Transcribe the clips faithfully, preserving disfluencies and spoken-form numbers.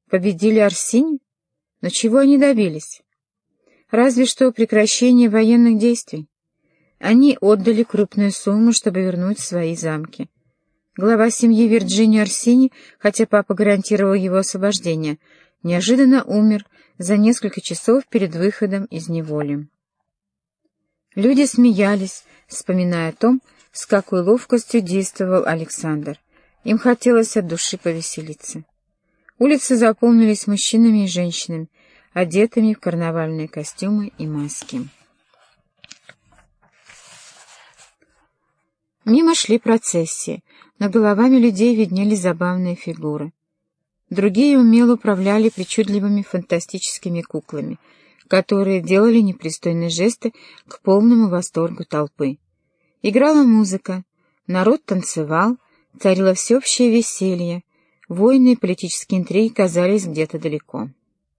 Победили Арсини? Но чего они добились? Разве что прекращение военных действий. Они отдали крупную сумму, чтобы вернуть свои замки. Глава семьи Вирджинио Арсини, хотя папа гарантировал его освобождение, неожиданно умер за несколько часов перед выходом из неволи. Люди смеялись, вспоминая о том, с какой ловкостью действовал Александр. Им хотелось от души повеселиться. Улицы заполнились мужчинами и женщинами, одетыми в карнавальные костюмы и маски. Мимо шли процессии, над головами людей виднелись забавные фигуры. Другие умело управляли причудливыми фантастическими куклами, которые делали непристойные жесты к полному восторгу толпы. Играла музыка, народ танцевал, царило всеобщее веселье, войны и политические интриги казались где-то далеко.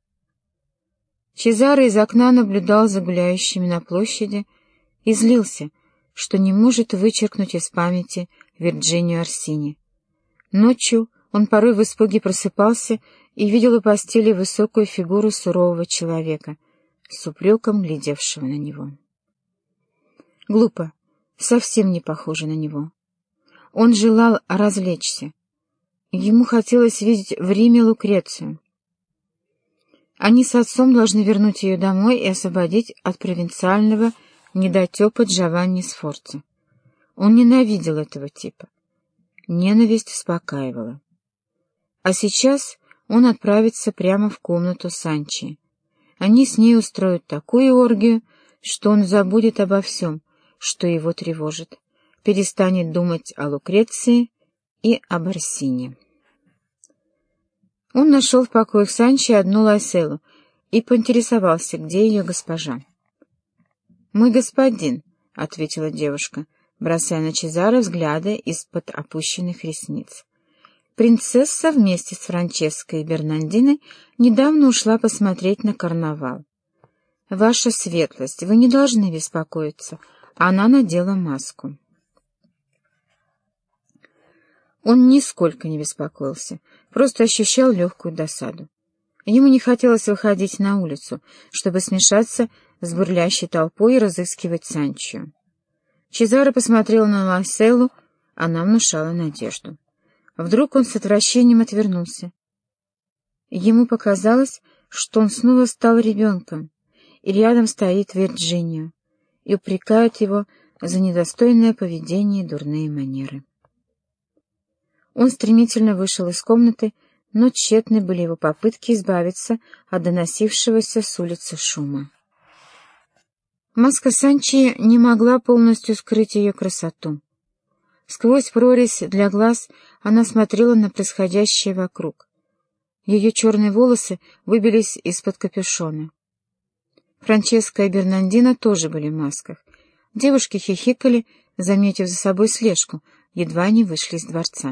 Чезаро из окна наблюдал за гуляющими на площади и злился, что не может вычеркнуть из памяти Вирджинио Арсини. Ночью он порой в испуге просыпался и видел у постели высокую фигуру сурового человека, с упреком глядевшего на него. Глупо, совсем не похоже на него. Он желал развлечься. Ему хотелось видеть в Риме Лукрецию. Они с отцом должны вернуть ее домой и освободить от провинциального недотепа Джованни Сфорца. Он ненавидел этого типа. Ненависть успокаивала. А сейчас он отправится прямо в комнату Санчи. Они с ней устроят такую оргию, что он забудет обо всем, что его тревожит, перестанет думать о Лукреции и об Арсине. Он нашел в покоях Санчи одну Лайселу и поинтересовался, где ее госпожа. «Мой господин», — ответила девушка, бросая на Чезаро взгляды из-под опущенных ресниц. «Принцесса вместе с Франческой и Бернандиной недавно ушла посмотреть на карнавал. Ваша светлость, вы не должны беспокоиться. Она надела маску». Он нисколько не беспокоился, просто ощущал легкую досаду. Ему не хотелось выходить на улицу, чтобы смешаться с бурлящей толпой и разыскивать Санчо. Чезаро посмотрел на Лайселу, она внушала надежду. Вдруг он с отвращением отвернулся. Ему показалось, что он снова стал ребенком, и рядом стоит Вирджинио, и упрекает его за недостойное поведение и дурные манеры. Он стремительно вышел из комнаты, но тщетны были его попытки избавиться от доносившегося с улицы шума. Маска Санчи не могла полностью скрыть ее красоту. Сквозь прорезь для глаз она смотрела на происходящее вокруг. Ее черные волосы выбились из-под капюшона. Франческа и Бернандина тоже были в масках. Девушки хихикали, заметив за собой слежку, едва не вышли из дворца.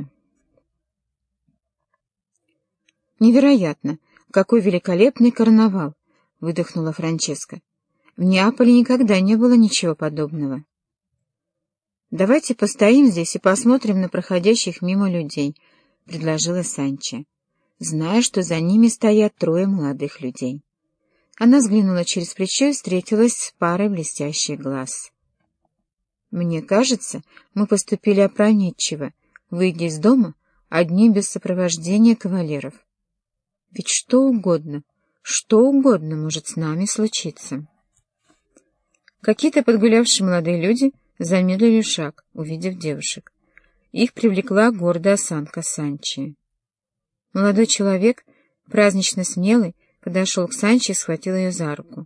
«Невероятно! Какой великолепный карнавал!» — выдохнула Франческа. «В Неаполе никогда не было ничего подобного». «Давайте постоим здесь и посмотрим на проходящих мимо людей», — предложила Санчо, зная, что за ними стоят трое молодых людей. Она взглянула через плечо и встретилась с парой блестящих глаз. «Мне кажется, мы поступили опрометчиво, выйдя из дома одни без сопровождения кавалеров. Ведь что угодно, что угодно может с нами случиться». Какие-то подгулявшие молодые люди замедлили шаг, увидев девушек. Их привлекла гордая осанка Санчи. Молодой человек, празднично смелый, подошел к Санчи и схватил ее за руку.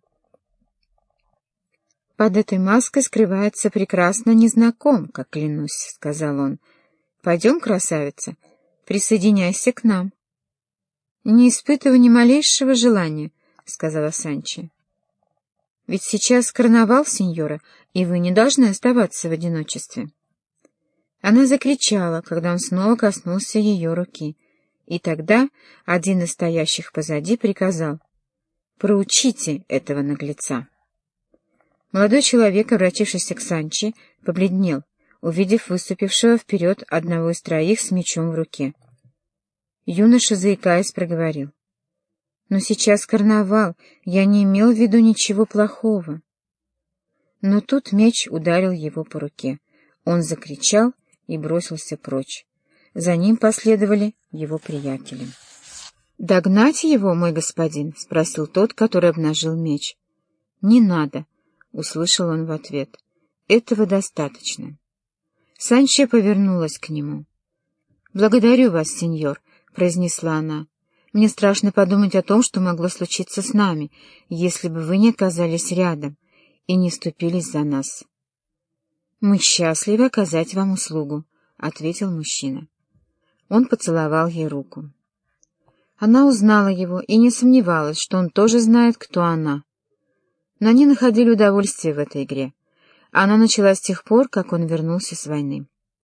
«Под этой маской скрывается прекрасно незнакомка, клянусь», — сказал он. «Пойдем, красавица, присоединяйся к нам». «Не испытываю ни малейшего желания», — сказала Санчо. «Ведь сейчас карнавал, сеньора, и вы не должны оставаться в одиночестве». Она закричала, когда он снова коснулся ее руки, и тогда один из стоящих позади приказал: «Проучите этого наглеца». Молодой человек, обратившийся к Санчо, побледнел, увидев выступившего вперед одного из троих с мечом в руке. Юноша, заикаясь, проговорил: «Но сейчас карнавал, я не имел в виду ничего плохого». Но тут меч ударил его по руке. Он закричал и бросился прочь. За ним последовали его приятели. «Догнать его, мой господин?» — спросил тот, который обнажил меч. «Не надо», — услышал он в ответ. «Этого достаточно». Санчо повернулась к нему. «Благодарю вас, сеньор», — произнесла она. «Мне страшно подумать о том, что могло случиться с нами, если бы вы не оказались рядом и не вступились за нас». «Мы счастливы оказать вам услугу», — ответил мужчина. Он поцеловал ей руку. Она узнала его и не сомневалась, что он тоже знает, кто она. Но они находили удовольствие в этой игре. Она началась с тех пор, как он вернулся с войны.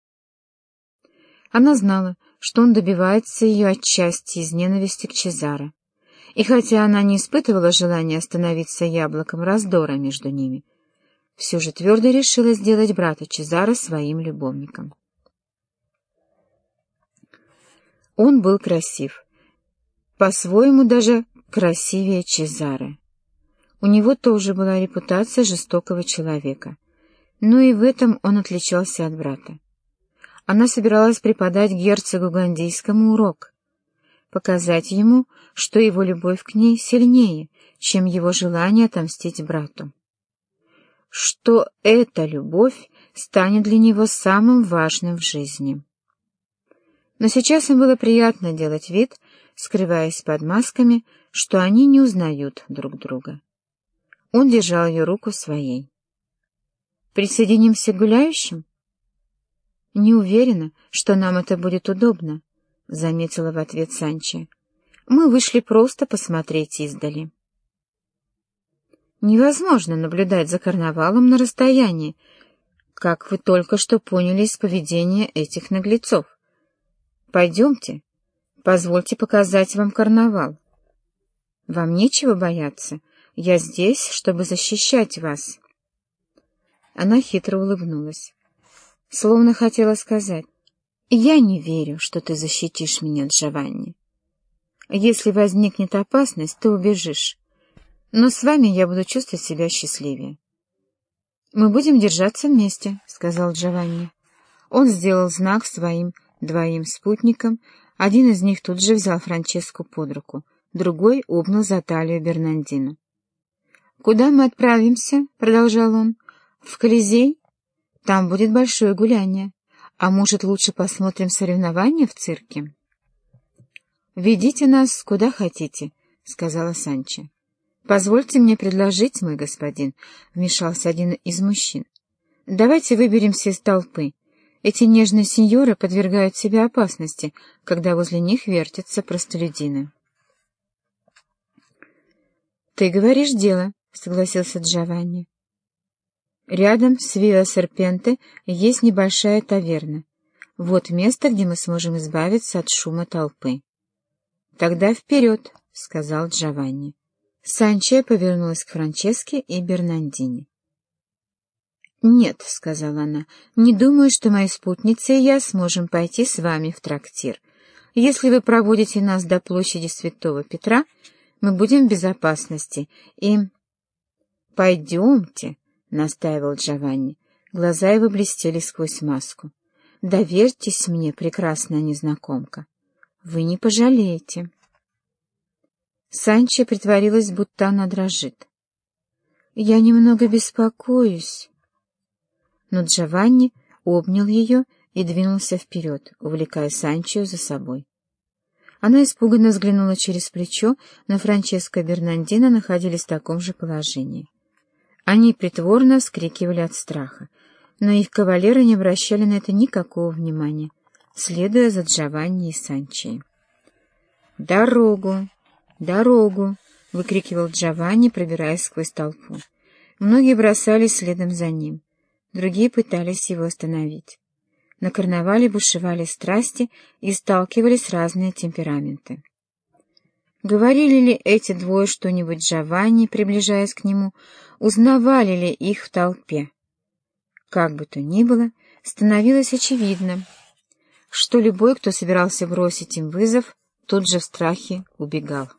Она знала, что он добивается ее отчасти из ненависти к Чезаро. И хотя она не испытывала желания становиться яблоком раздора между ними, все же твердо решила сделать брата Чезаро своим любовником. Он был красив, по-своему даже красивее Чезаро. У него тоже была репутация жестокого человека, но и в этом он отличался от брата. Она собиралась преподать герцогу Гандийскому урок, показать ему, что его любовь к ней сильнее, чем его желание отомстить брату, что эта любовь станет для него самым важным в жизни. Но сейчас им было приятно делать вид, скрываясь под масками, что они не узнают друг друга. Он держал ее руку своей. «Присоединимся к гуляющим?» «Не уверена, что нам это будет удобно», — заметила в ответ Санчо. «Мы вышли просто посмотреть издали». «Невозможно наблюдать за карнавалом на расстоянии, как вы только что поняли из поведения этих наглецов. Пойдемте, позвольте показать вам карнавал. Вам нечего бояться, я здесь, чтобы защищать вас». Она хитро улыбнулась, словно хотела сказать: «Я не верю, что ты защитишь меня, Джованни. Если возникнет опасность, ты убежишь, но с вами я буду чувствовать себя счастливее». «Мы будем держаться вместе», — сказал Джованни. Он сделал знак своим двоим спутникам, один из них тут же взял Франческу под руку, другой обнял за талию Бернандину. «Куда мы отправимся?» — продолжал он. «В Колизей? Там будет большое гуляние. А может, лучше посмотрим соревнования в цирке?» «Ведите нас куда хотите», — сказала Санчо. «Позвольте мне предложить, мой господин», — вмешался один из мужчин. «Давайте выберемся из толпы. Эти нежные сеньоры подвергают себя опасности, когда возле них вертятся простолюдины». «Ты говоришь дело», — согласился Джованни. «Рядом с Виа Серпенте есть небольшая таверна. Вот место, где мы сможем избавиться от шума толпы». «Тогда вперед», — сказал Джованни. Санчо повернулась к Франческе и Бернандине. «Нет», — сказала она, — «не думаю, что мои спутницы и я сможем пойти с вами в трактир. Если вы проводите нас до площади Святого Петра, мы будем в безопасности, и...» «Пойдемте», — настаивал Джованни. Глаза его блестели сквозь маску. «Доверьтесь мне, прекрасная незнакомка. Вы не пожалеете». Санчо притворилась, будто она дрожит. «Я немного беспокоюсь». Но Джованни обнял ее и двинулся вперед, увлекая Санчо за собой. Она испуганно взглянула через плечо, но Франческа и Бернандина находились в таком же положении. Они притворно вскрикивали от страха, но их кавалеры не обращали на это никакого внимания, следуя за Джованни и Санчо. «Дорогу! Дорогу!» — выкрикивал Джованни, пробираясь сквозь толпу. Многие бросались следом за ним, другие пытались его остановить. На карнавале бушевали страсти и сталкивались разные темпераменты. Говорили ли эти двое что-нибудь Джованни, приближаясь к нему, узнавали ли их в толпе? Как бы то ни было, становилось очевидно, что любой, кто собирался бросить им вызов, тут же в страхе убегал.